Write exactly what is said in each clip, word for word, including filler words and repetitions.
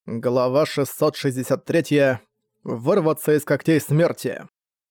Глава шестьсот шестьдесят три. Вырваться из когтей смерти.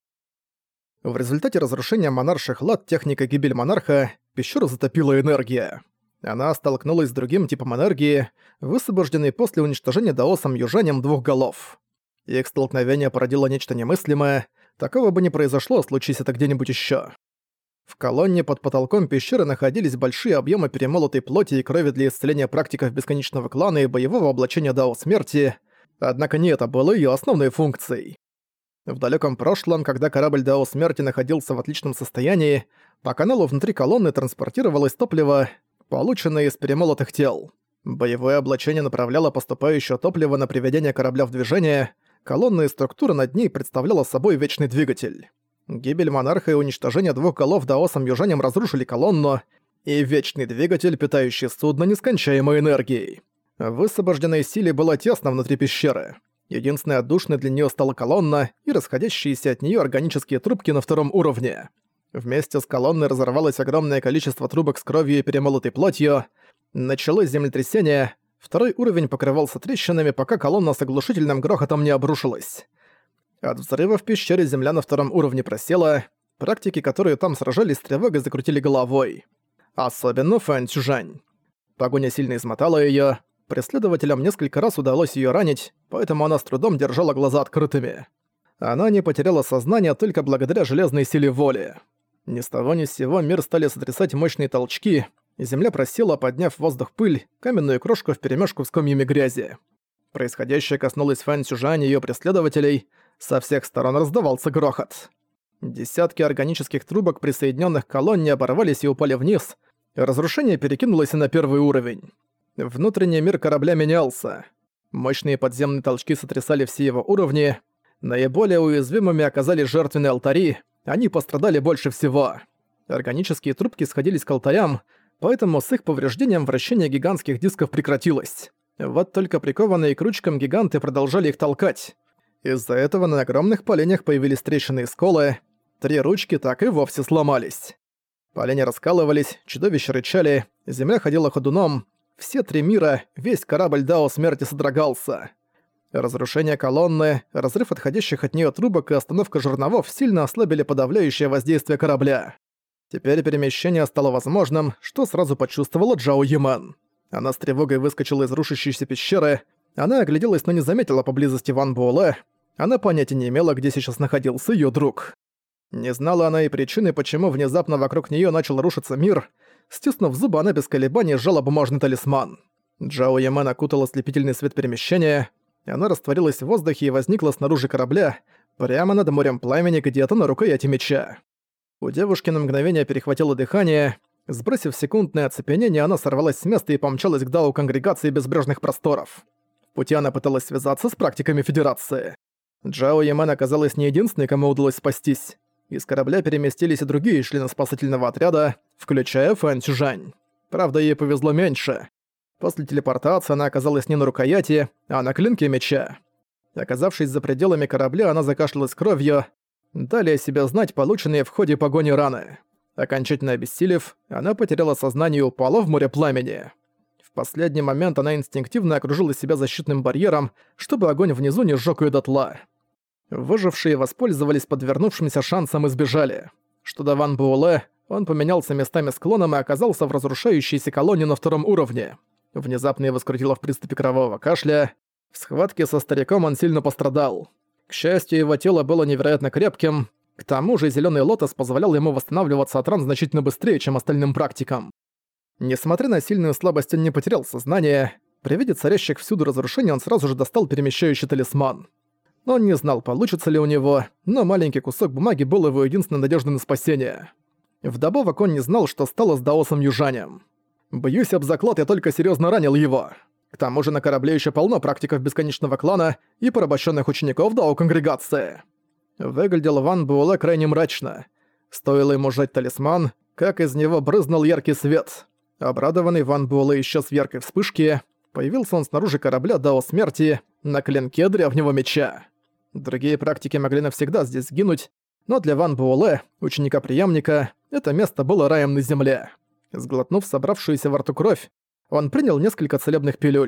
В результате разрушения монарших лад техника гибель монарха пещеру затопила энергия. Она столкнулась с другим типом энергии, высвобожденной после уничтожения даосом южанем двух голов. Их столкновение породило нечто немыслимое, такого бы не произошло, случись это где-нибудь еще. В колонне под потолком пещеры находились большие объемы перемолотой плоти и крови для исцеления практиков бесконечного клана и боевого облачения Дао Смерти, однако не это было ее основной функцией. В далеком прошлом, когда корабль Дао Смерти находился в отличном состоянии, по каналу внутри колонны транспортировалось топливо, полученное из перемолотых тел. Боевое облачение направляло поступающее топливо на приведение корабля в движение, колонная структура над ней представляла собой вечный двигатель. Гибель монарха и уничтожение двух голов даосом южанем разрушили колонну, и вечный двигатель, питающий судно нескончаемой энергией. В высвобожденной силе было тесно внутри пещеры. Единственной отдушной для нее стала колонна и расходящиеся от нее органические трубки на втором уровне. Вместе с колонной разорвалось огромное количество трубок с кровью и перемолотой плотью. Началось землетрясение, второй уровень покрывался трещинами, пока колонна с оглушительным грохотом не обрушилась. От взрыва в пещере земля на втором уровне просела, практики, которые там сражались с тревогой, закрутили головой. Особенно Фэн Цюжань. Погоня сильно измотала её, преследователям несколько раз удалось её ранить, поэтому она с трудом держала глаза открытыми. Она не потеряла сознание только благодаря железной силе воли. Ни с того ни с сего мир стали сотрясать мощные толчки, и земля просела, подняв в воздух пыль, каменную крошку вперемешку с комьями грязи. Происходящее коснулось Фэн Цюжань и её преследователей. Со всех сторон раздавался грохот. Десятки органических трубок, присоединенных к колонне, оборвались и упали вниз. Разрушение перекинулось и на первый уровень. Внутренний мир корабля менялся. Мощные подземные толчки сотрясали все его уровни. Наиболее уязвимыми оказались жертвенные алтари, они пострадали больше всего. Органические трубки сходились к алтарям, поэтому с их повреждением вращение гигантских дисков прекратилось. Вот только прикованные к ручкам гиганты продолжали их толкать. Из-за этого на огромных поленьях появились трещины и сколы, три ручки так и вовсе сломались. Поленья раскалывались, чудовища рычали, земля ходила ходуном, все три мира, весь корабль Дао Смерти содрогался. Разрушение колонны, разрыв отходящих от нее трубок и остановка жерновов сильно ослабили подавляющее воздействие корабля. Теперь перемещение стало возможным, что сразу почувствовала Джао Йимэн. Она с тревогой выскочила из рушащейся пещеры. Она огляделась, но не заметила поблизости Ван Буэлэ. Она понятия не имела, где сейчас находился её друг. Не знала она и причины, почему внезапно вокруг неё начал рушиться мир. Стиснув зубы, она без колебаний сжала бумажный талисман. Джао Йимэн окутала ослепительный свет перемещения. Она растворилась в воздухе и возникла снаружи корабля, прямо над морем пламени, где-то на рукояти меча. У девушки на мгновение перехватило дыхание. Сбросив секундное оцепенение, она сорвалась с места и помчалась к Дао Конгрегации Безбрежных Просторов. В пути она пыталась связаться с практиками Федерации. Джао Йимэн оказалась не единственной, кому удалось спастись. Из корабля переместились и другие члены спасательного отряда, включая Фэн Цюжань. Правда, ей повезло меньше. После телепортации она оказалась не на рукояти, а на клинке меча. Оказавшись за пределами корабля, она закашлялась кровью, далее себя знать полученные в ходе погони раны. Окончательно обессилев, она потеряла сознание и упала в море пламени. В последний момент она инстинктивно окружила себя защитным барьером, чтобы огонь внизу не сжёг её дотла. Выжившие воспользовались подвернувшимся шансом и сбежали. Что до Ван Буэлэ, он поменялся местами с клоном и оказался в разрушающейся колонне на втором уровне. Внезапно его скрутило в приступе кровавого кашля. В схватке со стариком он сильно пострадал. К счастью, его тело было невероятно крепким. К тому же зелёный лотос позволял ему восстанавливаться от ран значительно быстрее, чем остальным практикам. Несмотря на сильную слабость, он не потерял сознание. При виде царящих всюду разрушений он сразу же достал перемещающий талисман. Он не знал, получится ли у него, но маленький кусок бумаги был его единственной надеждой на спасение. Вдобавок он не знал, что стало с даосом южанем. «Бьюсь об заклад, я только серьезно ранил его. К тому же на корабле еще полно практиков бесконечного клана и порабощенных учеников Дао Конгрегации». Выглядел Ван Буэлэ крайне мрачно. Стоило ему сжать талисман, как из него брызнул яркий свет. Обрадованный Ван Буэлэ исчез в яркой вспышке. Появился он снаружи корабля Дао Смерти на клинке древнего меча. Другие практики могли навсегда здесь сгинуть, но для Ван Буэлэ, ученика-преемника, это место было раем на земле. Сглотнув собравшуюся во рту кровь, он принял несколько целебных пилюль.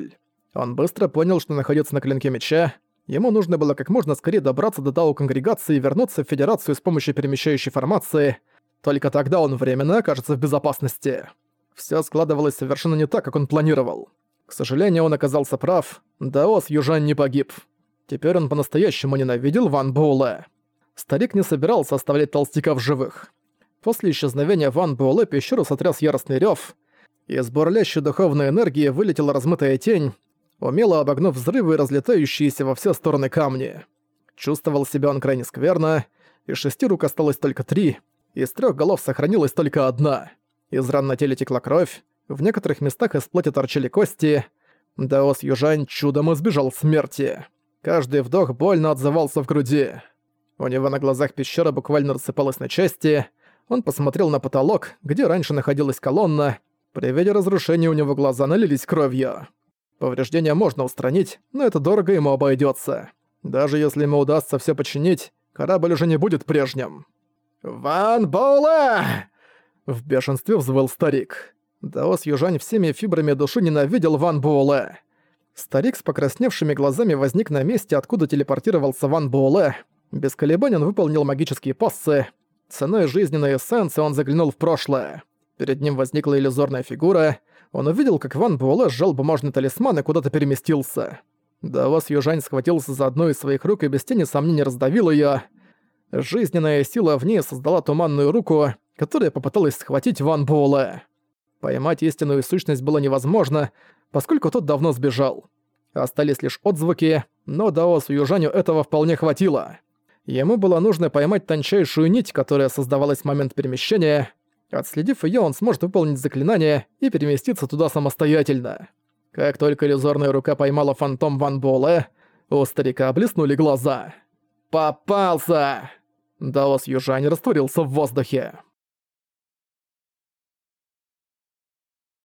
Он быстро понял, что находится на клинке меча. Ему нужно было как можно скорее добраться до Дао Конгрегации и вернуться в Федерацию с помощью перемещающей формации. Только тогда он временно окажется в безопасности. Всё складывалось совершенно не так, как он планировал. К сожалению, он оказался прав. Даос Южань не погиб. Теперь он по-настоящему ненавидел Ван Буэлэ. Старик не собирался оставлять толстяка в живых. После исчезновения Ван Буэлэ пещеру сотряс яростный рёв. Из бурлящей духовной энергии вылетела размытая тень, умело обогнув взрывы и разлетающиеся во все стороны камни. Чувствовал себя он крайне скверно. Из шести рук осталось только три. Из трёх голов сохранилась только одна. Из ран на теле текла кровь. В некоторых местах из плоти торчали кости. Даос Южань чудом избежал смерти. Каждый вдох больно отзывался в груди. У него на глазах пещера буквально рассыпалась на части. Он посмотрел на потолок, где раньше находилась колонна. При виде разрушения у него глаза налились кровью. Повреждения можно устранить, но это дорого ему обойдется. Даже если ему удастся все починить, корабль уже не будет прежним. «Ван Буэлэ!» В бешенстве взвыл старик. Даос Южань всеми фибрами души ненавидел Ван Буэлэ. Старик с покрасневшими глазами возник на месте, откуда телепортировался Ван Буэлэ. Без колебаний он выполнил магические пассы. Ценой жизненной эссенции он заглянул в прошлое. Перед ним возникла иллюзорная фигура. Он увидел, как Ван Буэлэ сжал бумажный талисман и куда-то переместился. Даос Южань схватился за одну из своих рук и без тени сомнений раздавил её. Жизненная сила в ней создала туманную руку, которая попыталась схватить Ван Буэлэ. Поймать истинную сущность было невозможно, поскольку тот давно сбежал. Остались лишь отзвуки, но Даосу Южаню этого вполне хватило. Ему было нужно поймать тончайшую нить, которая создавалась в момент перемещения. Отследив её, он сможет выполнить заклинание и переместиться туда самостоятельно. Как только иллюзорная рука поймала фантом Ван Буэлэ, у старика блеснули глаза. «Попался!» Даос Южань растворился в воздухе.